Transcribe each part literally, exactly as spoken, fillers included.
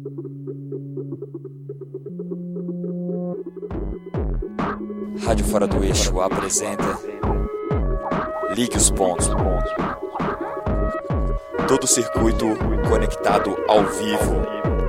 Rádio Fora do Eixo apresenta Ligue os Pontos. Todo o circuito conectado ao vivo.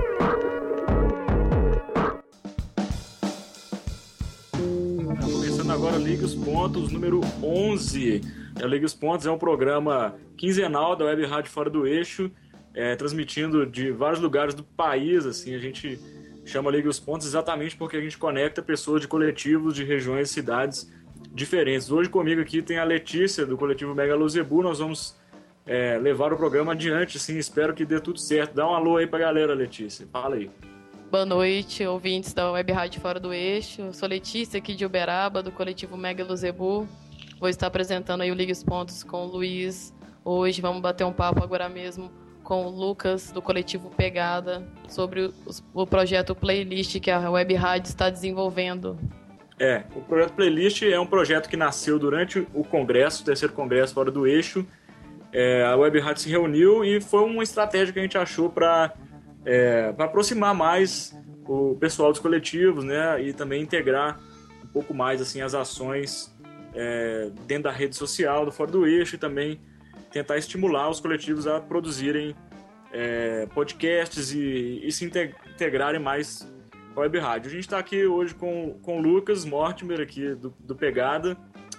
Tá começando agora Ligue os Pontos, número onze. A Ligue os Pontos é um programa quinzenal da Web Rádio Fora do Eixo, é, transmitindo de vários lugares do país. Assim, a gente chama Ligue os Pontos exatamente porque a gente conecta pessoas de coletivos, de regiões e cidades diferentes. Hoje comigo aqui tem a Letícia, do coletivo Megalozebu. Nós vamos é, levar o programa adiante, assim, espero que dê tudo certo. Dá um alô aí pra galera, Letícia. Fala aí. Boa noite, ouvintes da Web Rádio Fora do Eixo. Eu sou Letícia, aqui de Uberaba, do coletivo Megalozebu. Vou estar apresentando aí o Ligue os Pontos com o Luiz. Hoje vamos bater um papo agora mesmo com o Lucas, do coletivo Pegada, sobre o, o projeto Playlist que a Web Rádio está desenvolvendo. É, o projeto Playlist é um projeto que nasceu durante o congresso, o terceiro congresso Fora do Eixo. É, a Web Rádio se reuniu e foi uma estratégia que a gente achou para é, para aproximar mais o pessoal dos coletivos, né, e também integrar um pouco mais assim, as ações é, dentro da rede social do Fora do Eixo e também tentar estimular os coletivos a produzirem é, podcasts e, e se integrarem mais com a Web Rádio. A gente está aqui hoje com, com o Lucas Mortimer, aqui do, do Pegada,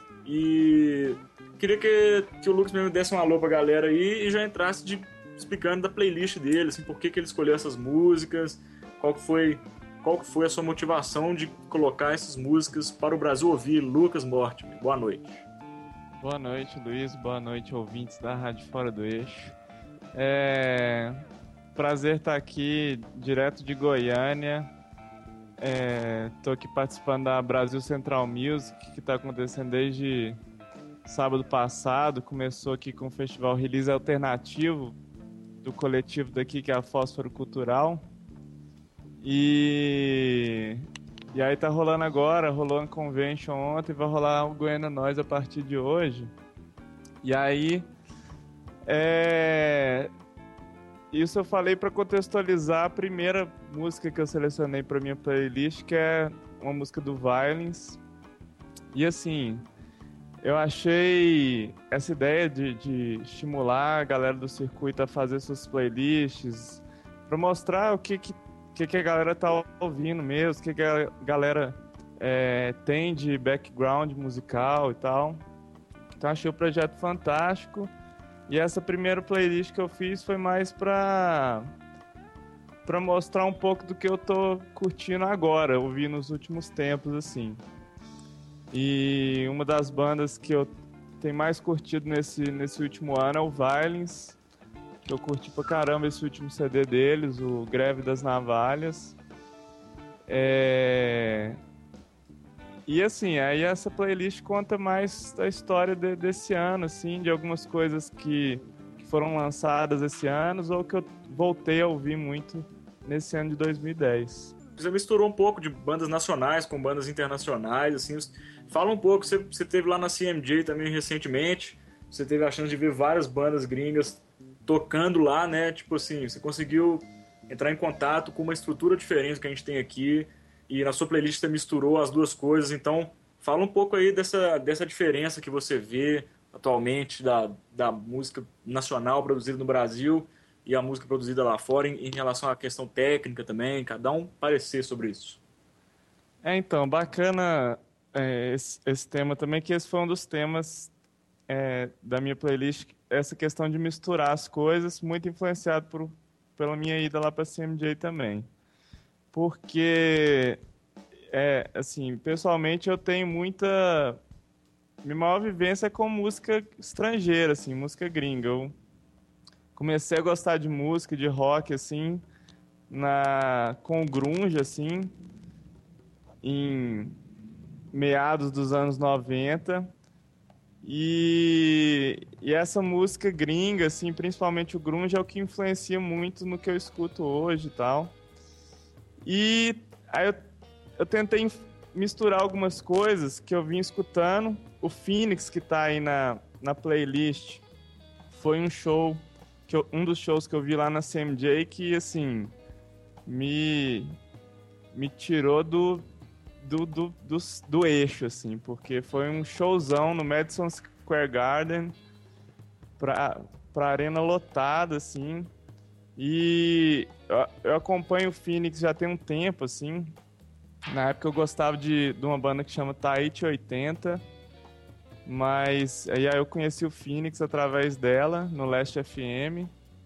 e queria que, que o Lucas mesmo desse um alô para a galera aí e já entrasse de, explicando da playlist dele, assim, por que, que ele escolheu essas músicas, qual que foi, qual que foi a sua motivação de colocar essas músicas para o Brasil ouvir. Lucas Mortimer, boa noite. Boa noite, Luiz. Boa noite, ouvintes da Rádio Fora do Eixo. É prazer estar aqui, direto de Goiânia. Estou é, aqui participando da Brasil Central Music, que está acontecendo desde sábado passado. Começou aqui com o festival Release Alternativo do coletivo daqui, que é a Fósforo Cultural. E... E aí tá rolando agora, rolou uma convention ontem, vai rolar o Goiânia Nós a partir de hoje. E aí, é... isso eu falei para contextualizar a primeira música que eu selecionei para minha playlist, que é uma música do Violence. E assim, eu achei essa ideia de, de estimular a galera do circuito a fazer suas playlists, para mostrar o que que o que, que a galera tá ouvindo mesmo, o que, que a galera é, tem de background musical e tal. Então achei o projeto fantástico. E essa primeira playlist que eu fiz foi mais pra, pra mostrar um pouco do que eu tô curtindo agora, ouvi nos últimos tempos, assim. E uma das bandas que eu tenho mais curtido nesse, nesse último ano é o Violence. Eu curti pra caramba esse último C D deles, o Greve das Navalhas. É... E assim, aí essa playlist conta mais da história de, desse ano, assim, de algumas coisas que, que foram lançadas esse ano ou que eu voltei a ouvir muito nesse ano de dois mil e dez. Você misturou um pouco de bandas nacionais com bandas internacionais, assim. Fala um pouco, você, você teve lá na C M J também recentemente, você teve a chance de ver várias bandas gringas tocando lá, né? Tipo assim, você conseguiu entrar em contato com uma estrutura diferente que a gente tem aqui e na sua playlist você misturou as duas coisas. Então, fala um pouco aí dessa, dessa diferença que você vê atualmente da, da música nacional produzida no Brasil e a música produzida lá fora em, em relação à questão técnica também. Cada um parecer sobre isso. É, então, bacana é, esse, esse tema também, que esse foi um dos temas é, da minha playlist, essa questão de misturar as coisas, muito influenciado por, pela minha ida lá para a C M J também. Porque, é, assim, pessoalmente eu tenho muita... Minha maior vivência é com música estrangeira, assim, música gringa. Eu comecei a gostar de música, de rock, assim, na, com o grunge, assim, em meados dos anos noventa. E, e essa música gringa, assim, principalmente o grunge, é o que influencia muito no que eu escuto hoje e tal. E aí eu, eu tentei misturar algumas coisas que eu vim escutando. O Phoenix, que tá aí na, na playlist, foi um show, que eu, um dos shows que eu vi lá na C M J, que, assim, me, me tirou do, do, do, do, do eixo, assim, porque foi um showzão no Madison Square Garden, pra, pra arena lotada, assim, e eu, eu acompanho o Phoenix já tem um tempo, assim. Na época eu gostava de, de uma banda que chama Tahiti oitenta, mas aí eu conheci o Phoenix através dela, no Last F M,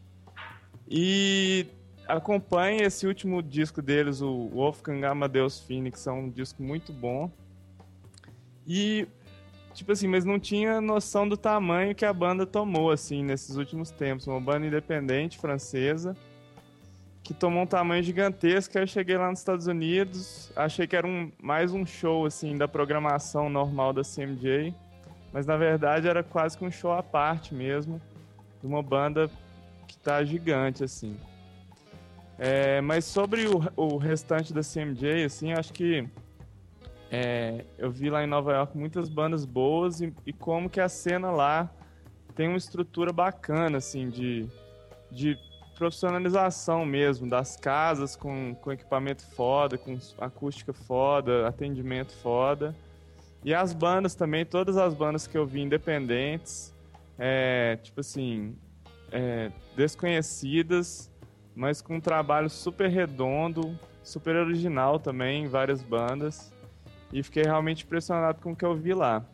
e acompanho esse último disco deles, o Wolfgang Amadeus Phoenix, é um disco muito bom. E, tipo assim, mas não tinha noção do tamanho que a banda tomou, assim, nesses últimos tempos. Uma banda independente, francesa, que tomou um tamanho gigantesco. Aí eu cheguei lá nos Estados Unidos, achei que era um, mais um show, assim, da programação normal da C M J, mas na verdade era quase que um show à parte mesmo, de uma banda que tá gigante, assim. É, mas sobre o, o restante da C M J, assim, acho que é, eu vi lá em Nova York muitas bandas boas e, e como que a cena lá tem uma estrutura bacana, assim, de, de profissionalização mesmo, das casas com, com equipamento foda, com acústica foda, atendimento foda. E as bandas também, todas as bandas que eu vi independentes, é, tipo assim, é, desconhecidas, mas com um trabalho super redondo, super original também, em várias bandas. E fiquei realmente impressionado com o que eu vi lá.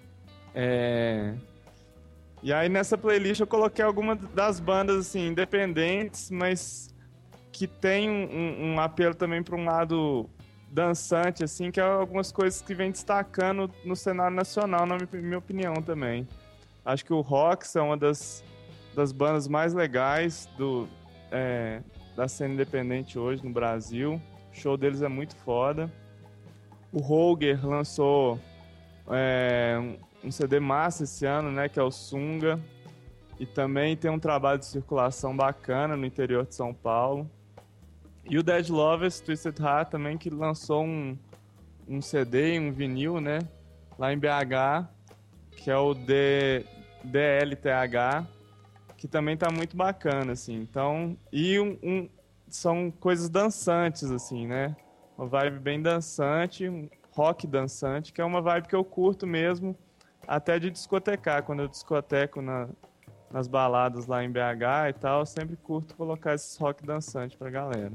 É... E aí nessa playlist eu coloquei algumas das bandas assim, independentes, mas que tem um, um apelo também para um lado dançante, assim, que é algumas coisas que vem destacando no cenário nacional, na minha opinião também. Acho que o Rox é uma das, das bandas mais legais do, é, da cena independente hoje no Brasil. O show deles é muito foda. O Holger lançou é, um, um C D massa esse ano, né, que é o Sunga. E também tem um trabalho de circulação bacana no interior de São Paulo. E o Dead Lovers, Twisted Heart também, que lançou um, um C D, um vinil, né, lá em B H, que é o D, D L T H, que também tá muito bacana, assim. Então, e um, um, são coisas dançantes, assim, né? Uma vibe bem dançante, um rock dançante, que é uma vibe que eu curto mesmo, até de discotecar. Quando eu discoteco na, nas baladas lá em B H e tal, eu sempre curto colocar esses rock dançante pra galera.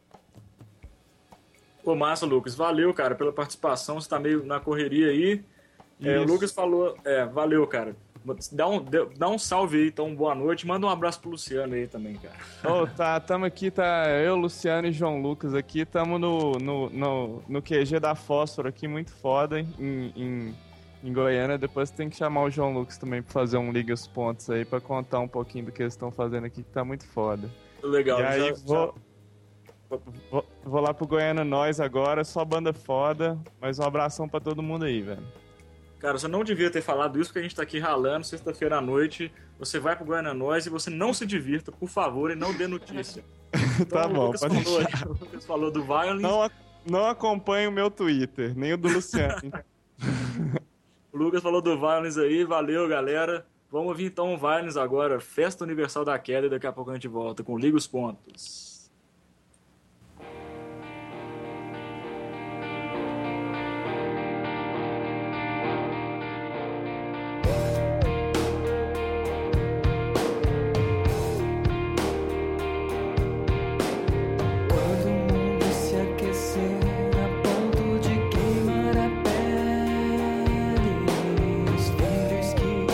Pô, massa, Lucas. Valeu, cara, pela participação. Você tá meio na correria aí. É, o Lucas falou... É, valeu, cara. Dá um, dá um salve aí, então, boa noite. Manda um abraço pro Luciano aí também, cara. Ô, oh, tá, tamo aqui, tá eu, Luciano e João Lucas aqui. Tamo no, no, no, no Q G da Fósforo aqui, muito foda, em, em, em Goiânia. Depois tem que chamar o João Lucas também pra fazer um Liga os Pontos aí, pra contar um pouquinho do que eles estão fazendo aqui, que tá muito foda. Legal. E aí, já, vou... já... Vou, vou lá pro Goiânia Nós agora, só banda foda, mas um abração pra todo mundo aí, velho. Cara, você não devia ter falado isso, porque a gente tá aqui ralando, sexta-feira à noite, você vai pro Goiânia Nós e você não se divirta, por favor, e não dê notícia. Então, Tá o bom, Lucas pode falou, deixar. o Lucas falou do Violence. Não, não acompanhe o meu Twitter, nem o do Luciano. O Lucas falou do Violence aí, valeu, galera. Vamos ouvir então o Violence agora, Festa Universal da Queda, e daqui a pouco a gente volta com Liga os Pontos.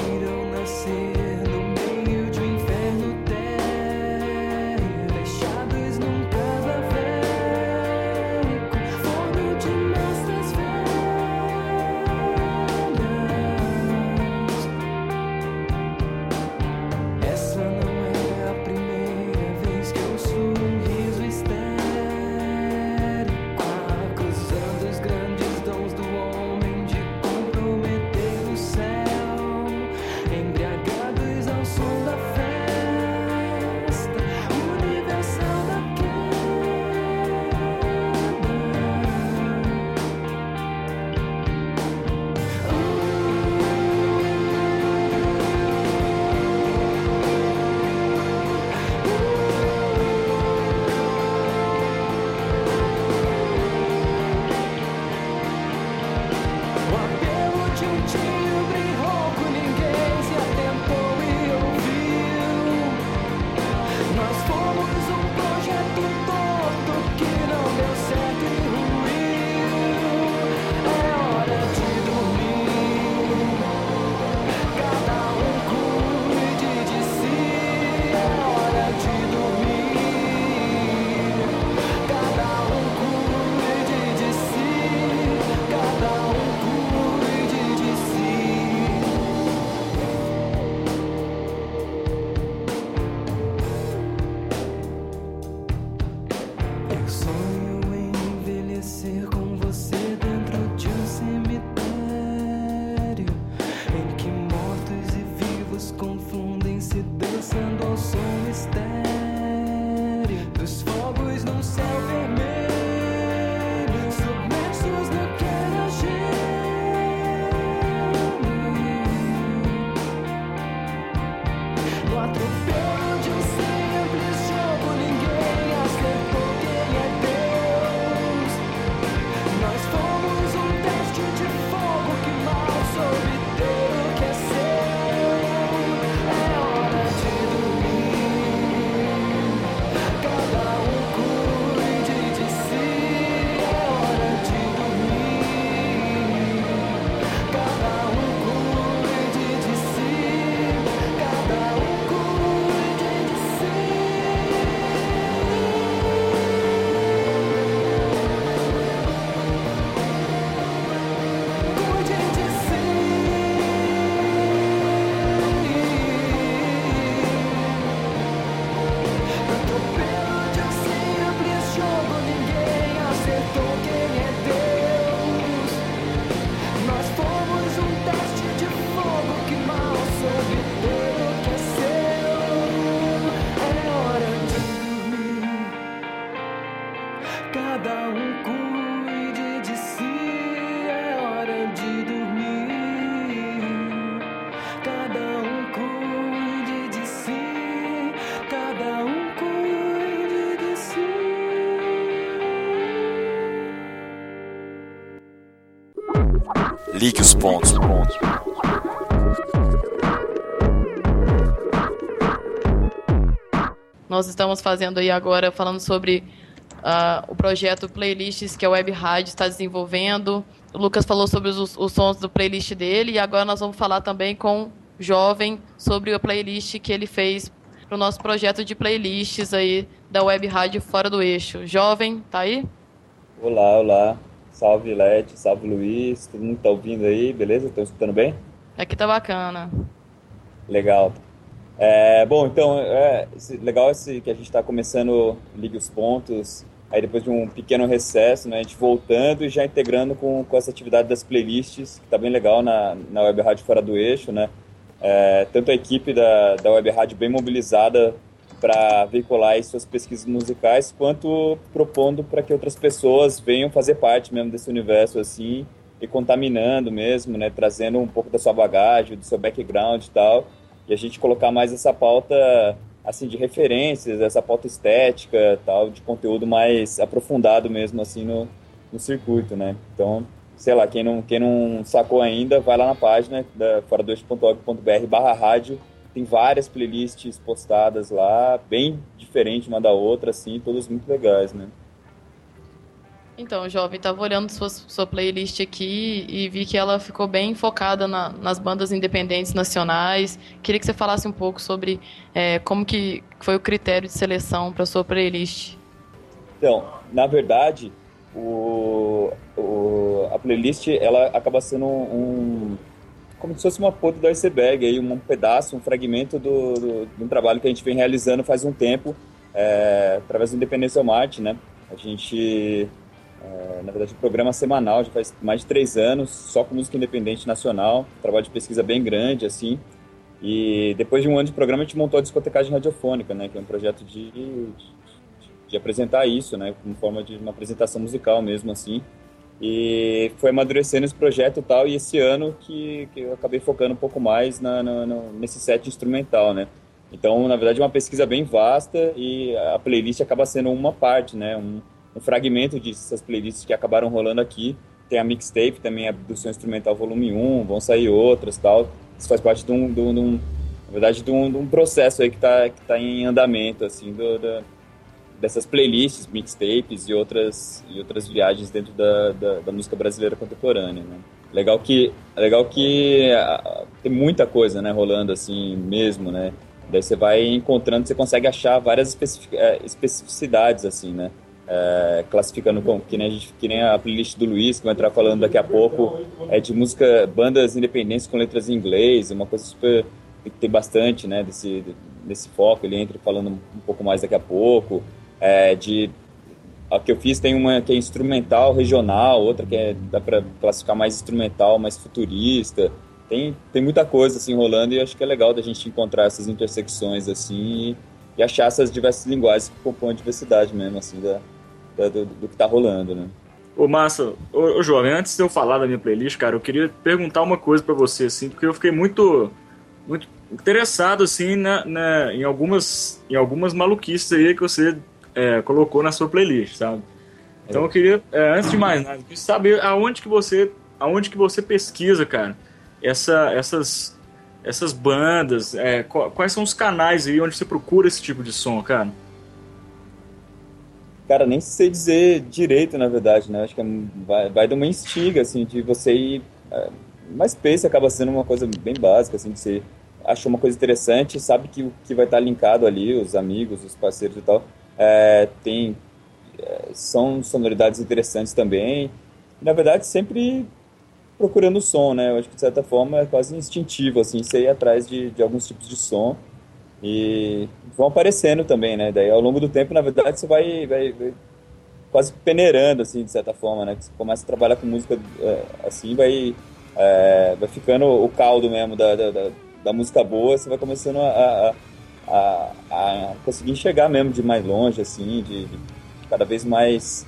Fechado Cada um cuide de si, é hora de dormir. Cada um cuide de si, cada um cuide de si. Ligue os pontos. pontos. Nós estamos fazendo aí agora, falando sobre uh, o projeto Playlists que a Web Rádio está desenvolvendo. O Lucas falou sobre os, os sons do playlist dele, e agora nós vamos falar também com o Jovem sobre a playlist que ele fez para o nosso projeto de playlists aí da Web Rádio Fora do Eixo. Jovem, tá aí? Olá, olá. Salve, Lete, salve, Luiz. Todo mundo tá ouvindo aí, beleza? Estão escutando bem? Aqui tá bacana. Legal. É, bom, então, é esse, legal esse, que a gente está começando Ligue os Pontos, aí depois de um pequeno recesso, né, a gente voltando e já integrando com, com essa atividade das playlists, que está bem legal na, na Web Rádio Fora do Eixo, né? É, tanto a equipe da, da Web Rádio bem mobilizada para veicular as suas pesquisas musicais, quanto propondo para que outras pessoas venham fazer parte mesmo desse universo, assim, e contaminando mesmo, né, trazendo um pouco da sua bagagem, do seu background e tal, e a gente colocar mais essa pauta, assim, de referências, essa pauta estética, tal, de conteúdo mais aprofundado mesmo, assim, no, no circuito, né? Então, sei lá, quem não, quem não sacou ainda, vai lá na página da fora do eixo ponto org ponto br barra rádio, tem várias playlists postadas lá, bem diferente uma da outra, assim, todas muito legais, né? Então, Jovem, estava olhando sua, sua playlist aqui e vi que ela ficou bem focada na, nas bandas independentes nacionais. Queria que você falasse um pouco sobre é, como que foi o critério de seleção para sua playlist. Então, na verdade, o, o, a playlist ela acaba sendo um, como se fosse uma ponta do iceberg, aí, um pedaço, um fragmento do, do, de um trabalho que a gente vem realizando faz um tempo, é, através do Independência Marte, né? A gente... É, na verdade, o programa semanal já faz mais de três anos, só com música independente nacional, trabalho de pesquisa bem grande, assim, e depois de um ano de programa a gente montou a discotecagem radiofônica, né, que é um projeto de, de, de apresentar isso, né, como forma de uma apresentação musical mesmo, assim, e foi amadurecendo esse projeto e tal, e esse ano que, que eu acabei focando um pouco mais na, na, na, nesse set instrumental, né. Então, na verdade, é uma pesquisa bem vasta e a playlist acaba sendo uma parte, né, um um fragmento dessas playlists que acabaram rolando aqui. Tem a mixtape também, a do Som Instrumental Volume um, vão sair outras, tal. Isso faz parte de um, de um, de um na verdade, de um, de um processo aí que está que tá em andamento, assim, do, da, dessas playlists, mixtapes e outras, e outras viagens dentro da, da, da música brasileira contemporânea, né? Legal que, legal que a, tem muita coisa, né, rolando assim mesmo, né? Daí você vai encontrando, você consegue achar várias especific, especificidades, assim, né? É, classificando como que nem, a gente, que nem a playlist do Luiz, que vai entrar falando daqui a pouco, é de música, bandas independentes com letras em inglês, uma coisa super, que tem bastante, né, desse, desse foco. Ele entra falando um pouco mais daqui a pouco, é, de, a que eu fiz tem uma que é instrumental regional, outra que é, dá para classificar mais instrumental, mais futurista. Tem, tem muita coisa assim rolando, e eu acho que é legal da gente encontrar essas intersecções assim, e, e achar essas diversas linguagens que compõem a diversidade mesmo, assim, da Do, do que tá rolando, né? Ô, Massa, ô, ô, Jovem, antes de eu falar da minha playlist, cara, eu queria perguntar uma coisa pra você, assim, porque eu fiquei muito, muito interessado, assim, na, na, em, algumas, em algumas maluquices aí que você é, colocou na sua playlist, sabe? Então é. eu queria, é, antes de mais nada, saber aonde que você, aonde que você pesquisa, cara, essa, essas, essas bandas, é, quais são os canais aí onde você procura esse tipo de som, cara? Cara, nem sei dizer direito, na verdade, né? Acho que é, vai, vai de uma instiga, assim, de você ir... É, MySpace acaba sendo uma coisa bem básica, assim, de você achou uma coisa interessante, sabe que, que vai estar linkado ali, os amigos, os parceiros e tal. É, tem... É, são sonoridades interessantes também. Na verdade, sempre procurando o som, né? Eu acho que, de certa forma, é quase instintivo, assim, você ir atrás de, de alguns tipos de som. E vão aparecendo também, né? Daí, ao longo do tempo, na verdade, você vai, vai, vai quase peneirando, assim, de certa forma, né? Você começa a trabalhar com música assim, vai, é, vai ficando o caldo mesmo da, da, da música boa, você vai começando a, a, a, a conseguir enxergar mesmo de mais longe, assim, de, de cada vez mais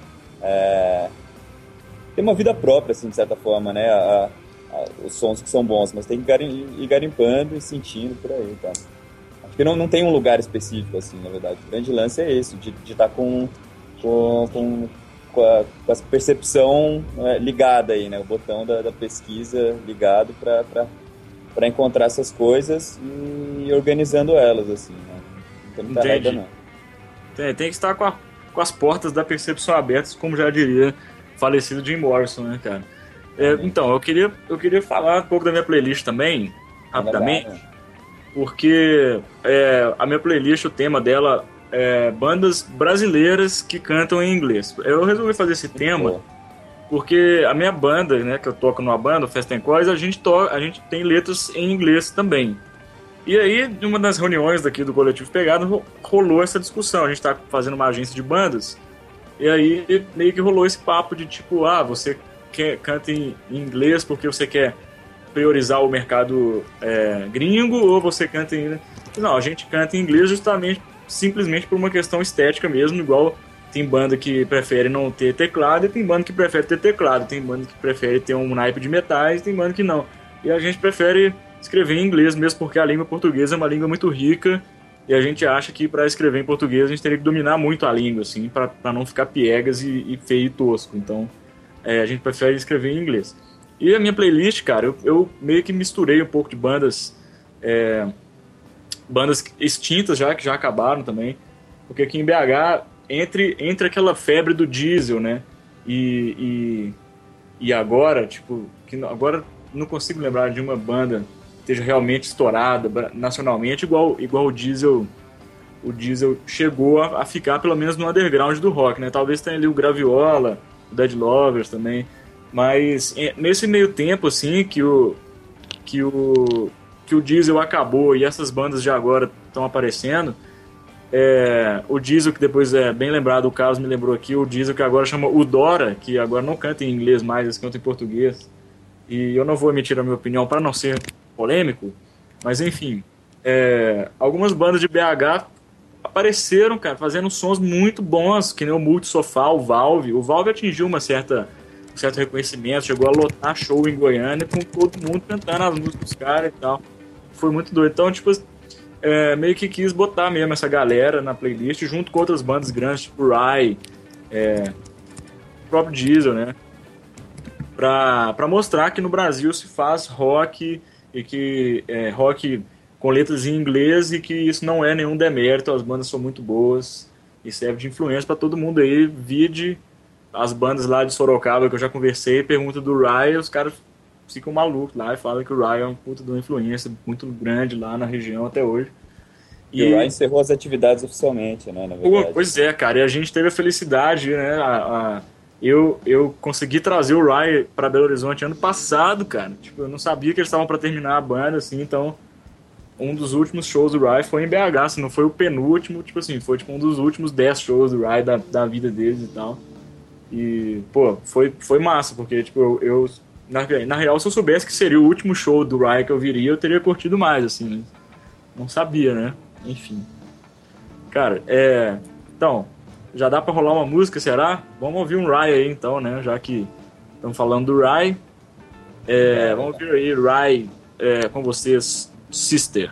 é, tem uma vida própria, assim, de certa forma, né? A, a, os sons que são bons, mas tem que garim, ir garimpando e sentindo por aí, tá? Acho que não, não tem um lugar específico, assim, na verdade. O grande lance é esse, de estar com, com, com, com, a, com a percepção é, ligada aí, né? O botão da, da pesquisa ligado para para encontrar essas coisas e organizando elas, assim, né? Não tem muita regra, não. Tem, tem que estar com, a, com as portas da percepção abertas, como já diria falecido Jim Morrison, né, cara? É, então, eu queria, eu queria falar um pouco da minha playlist também, rapidamente, é porque é, a minha playlist, o tema dela é bandas brasileiras que cantam em inglês. Eu resolvi fazer esse Muito tema... Bom. Porque a minha banda, né, que eu toco numa banda, o Fast and Coys, a gente, to- a gente tem letras em inglês também. E aí, numa das reuniões daqui do Coletivo Pegada, rolou essa discussão. A gente tá fazendo uma agência de bandas, e aí meio que rolou esse papo de tipo, ah, você quer, canta em inglês porque você quer priorizar o mercado é, gringo, ou você canta em... Não, a gente canta em inglês justamente, simplesmente por uma questão estética mesmo, igual... Tem banda que prefere não ter teclado e tem banda que prefere ter teclado. Tem banda que prefere ter um naipe de metais e tem banda que não. E a gente prefere escrever em inglês mesmo porque a língua portuguesa é uma língua muito rica e a gente acha que para escrever em português a gente teria que dominar muito a língua, assim, para não ficar piegas e, e feio e tosco. Então, é, a gente prefere escrever em inglês. E a minha playlist, cara, eu, eu meio que misturei um pouco de bandas... É, bandas extintas já, que já acabaram também. Porque aqui em B H... Entre, entre aquela febre do diesel, né? E, e, e agora, tipo, que agora não consigo lembrar de uma banda que esteja realmente estourada nacionalmente, igual, igual o diesel. O diesel chegou a, a ficar pelo menos no underground do rock, né? Talvez tenha ali o Graviola, o Dead Lovers também. Mas nesse meio tempo, assim, que o, que o, que o diesel acabou e essas bandas de agora estão aparecendo. É, o Diesel, que depois é bem lembrado, o Carlos me lembrou aqui, o Diesel que agora chama o Dora, que agora não canta em inglês mais, eles cantam em português. E eu não vou emitir a minha opinião para não ser polêmico, mas enfim, é, algumas bandas de B H apareceram, cara, fazendo sons muito bons, que nem o Multi Sofá, o Valve. O Valve atingiu uma certa, um certo reconhecimento, chegou a lotar show em Goiânia com todo mundo cantando as músicas dos caras e tal. Foi muito doido. Então, tipo, É, meio que quis botar mesmo essa galera na playlist junto com outras bandas grandes, tipo Rai, é, o próprio Diesel, né? Pra, pra mostrar que no Brasil se faz rock e que é, rock com letras em inglês e que isso não é nenhum demérito, as bandas são muito boas e serve de influência pra todo mundo aí. Vide as bandas lá de Sorocaba que eu já conversei, pergunta do Rai, os caras ficam malucos lá e falam que o Ryan é um puta de uma influência muito grande lá na região até hoje. E, e o Ryan encerrou as atividades oficialmente, né, na verdade. Pois é, cara, e a gente teve a felicidade, né, a, a, eu, eu consegui trazer o Ryan pra Belo Horizonte ano passado, cara, tipo, eu não sabia que eles estavam pra terminar a banda, assim, então um dos últimos shows do Ryan foi em B H, se não foi o penúltimo, tipo assim, foi tipo um dos últimos dez shows do Ryan da, da vida deles e tal, e, pô, foi, foi massa, porque, tipo, eu... eu Na, na real, se eu soubesse que seria o último show do Ryan que eu viria, eu teria curtido mais, assim, né? Não sabia, né? Enfim. Cara, é... Então, já dá pra rolar uma música, será? Vamos ouvir um Ryan aí, então, né? Já que estamos falando do Ryan. É, vamos ouvir aí, Ryan, é, com vocês, Sister.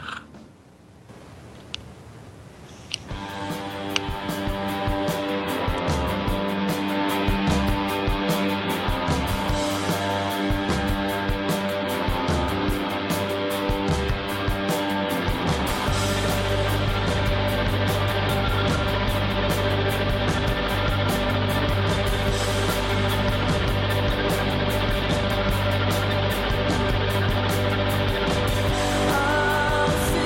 I'll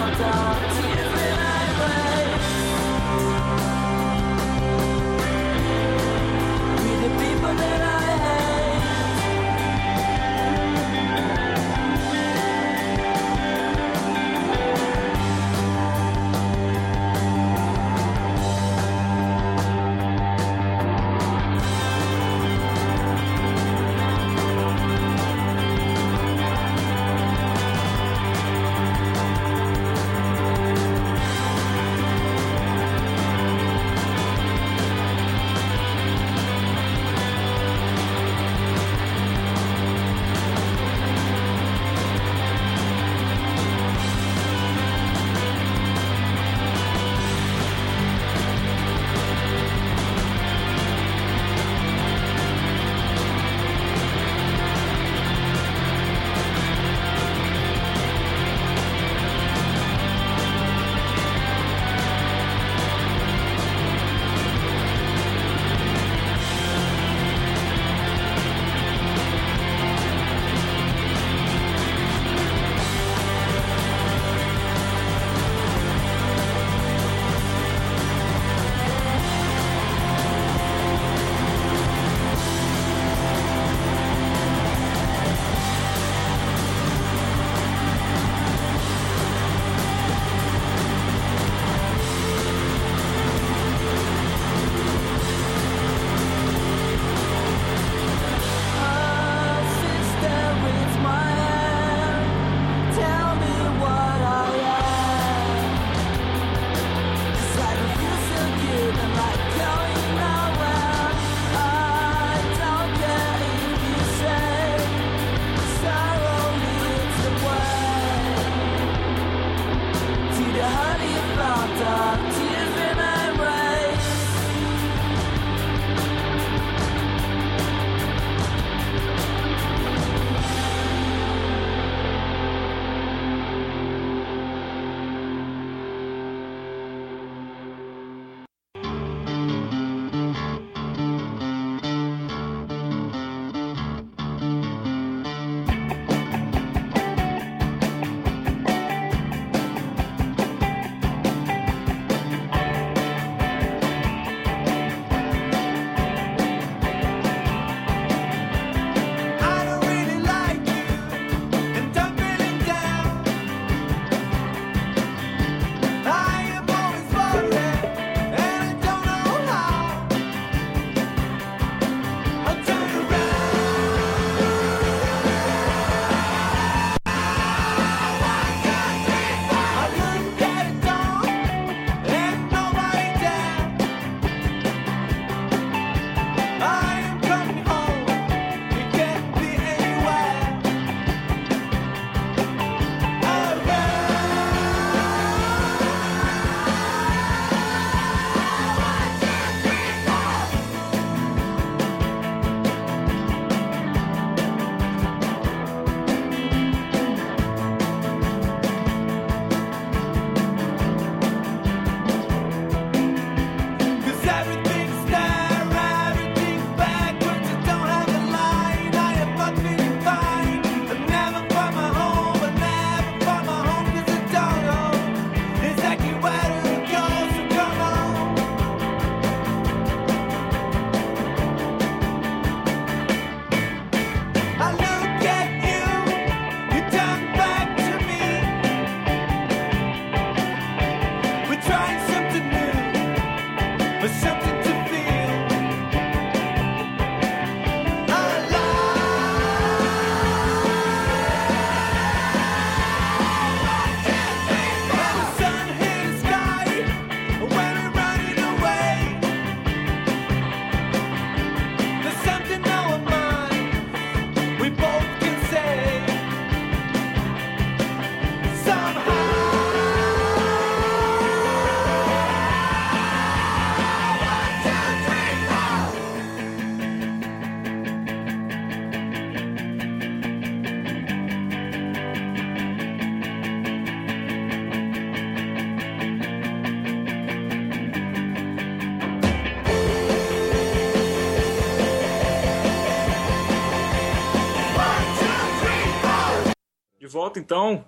volta então.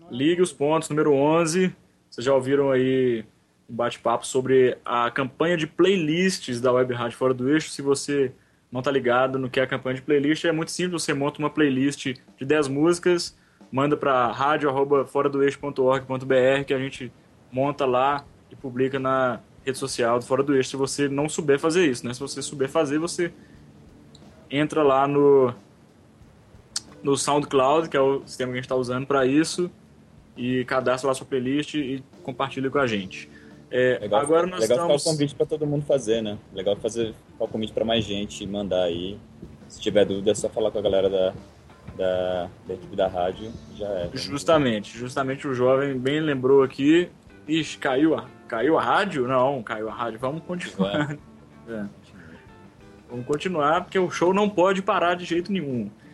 Ligue os Pontos, número onze. Vocês já ouviram aí um bate-papo sobre a campanha de playlists da Web Rádio Fora do Eixo. Se você não tá ligado no que é a campanha de playlist, é muito simples. Você monta uma playlist de dez músicas, manda para rádio arroba fora do eixo ponto org ponto br, que a gente monta lá e publica na rede social do Fora do Eixo, se você não souber fazer isso, né? Se você souber fazer, você entra lá no, no SoundCloud, que é o sistema que a gente está usando para isso, e cadastra lá sua playlist e compartilha com a gente. É, Legal, agora nós legal estamos... ficar o convite para todo mundo fazer, né? Legal fazer ficar o convite para mais gente e mandar aí. Se tiver dúvida, é só falar com a galera da, da, da equipe da rádio. Já é. Justamente, justamente o jovem bem lembrou aqui. Ixi, caiu a, caiu a rádio? Não, caiu a rádio. Vamos continuar. É. Vamos continuar, porque o show não pode parar de jeito nenhum.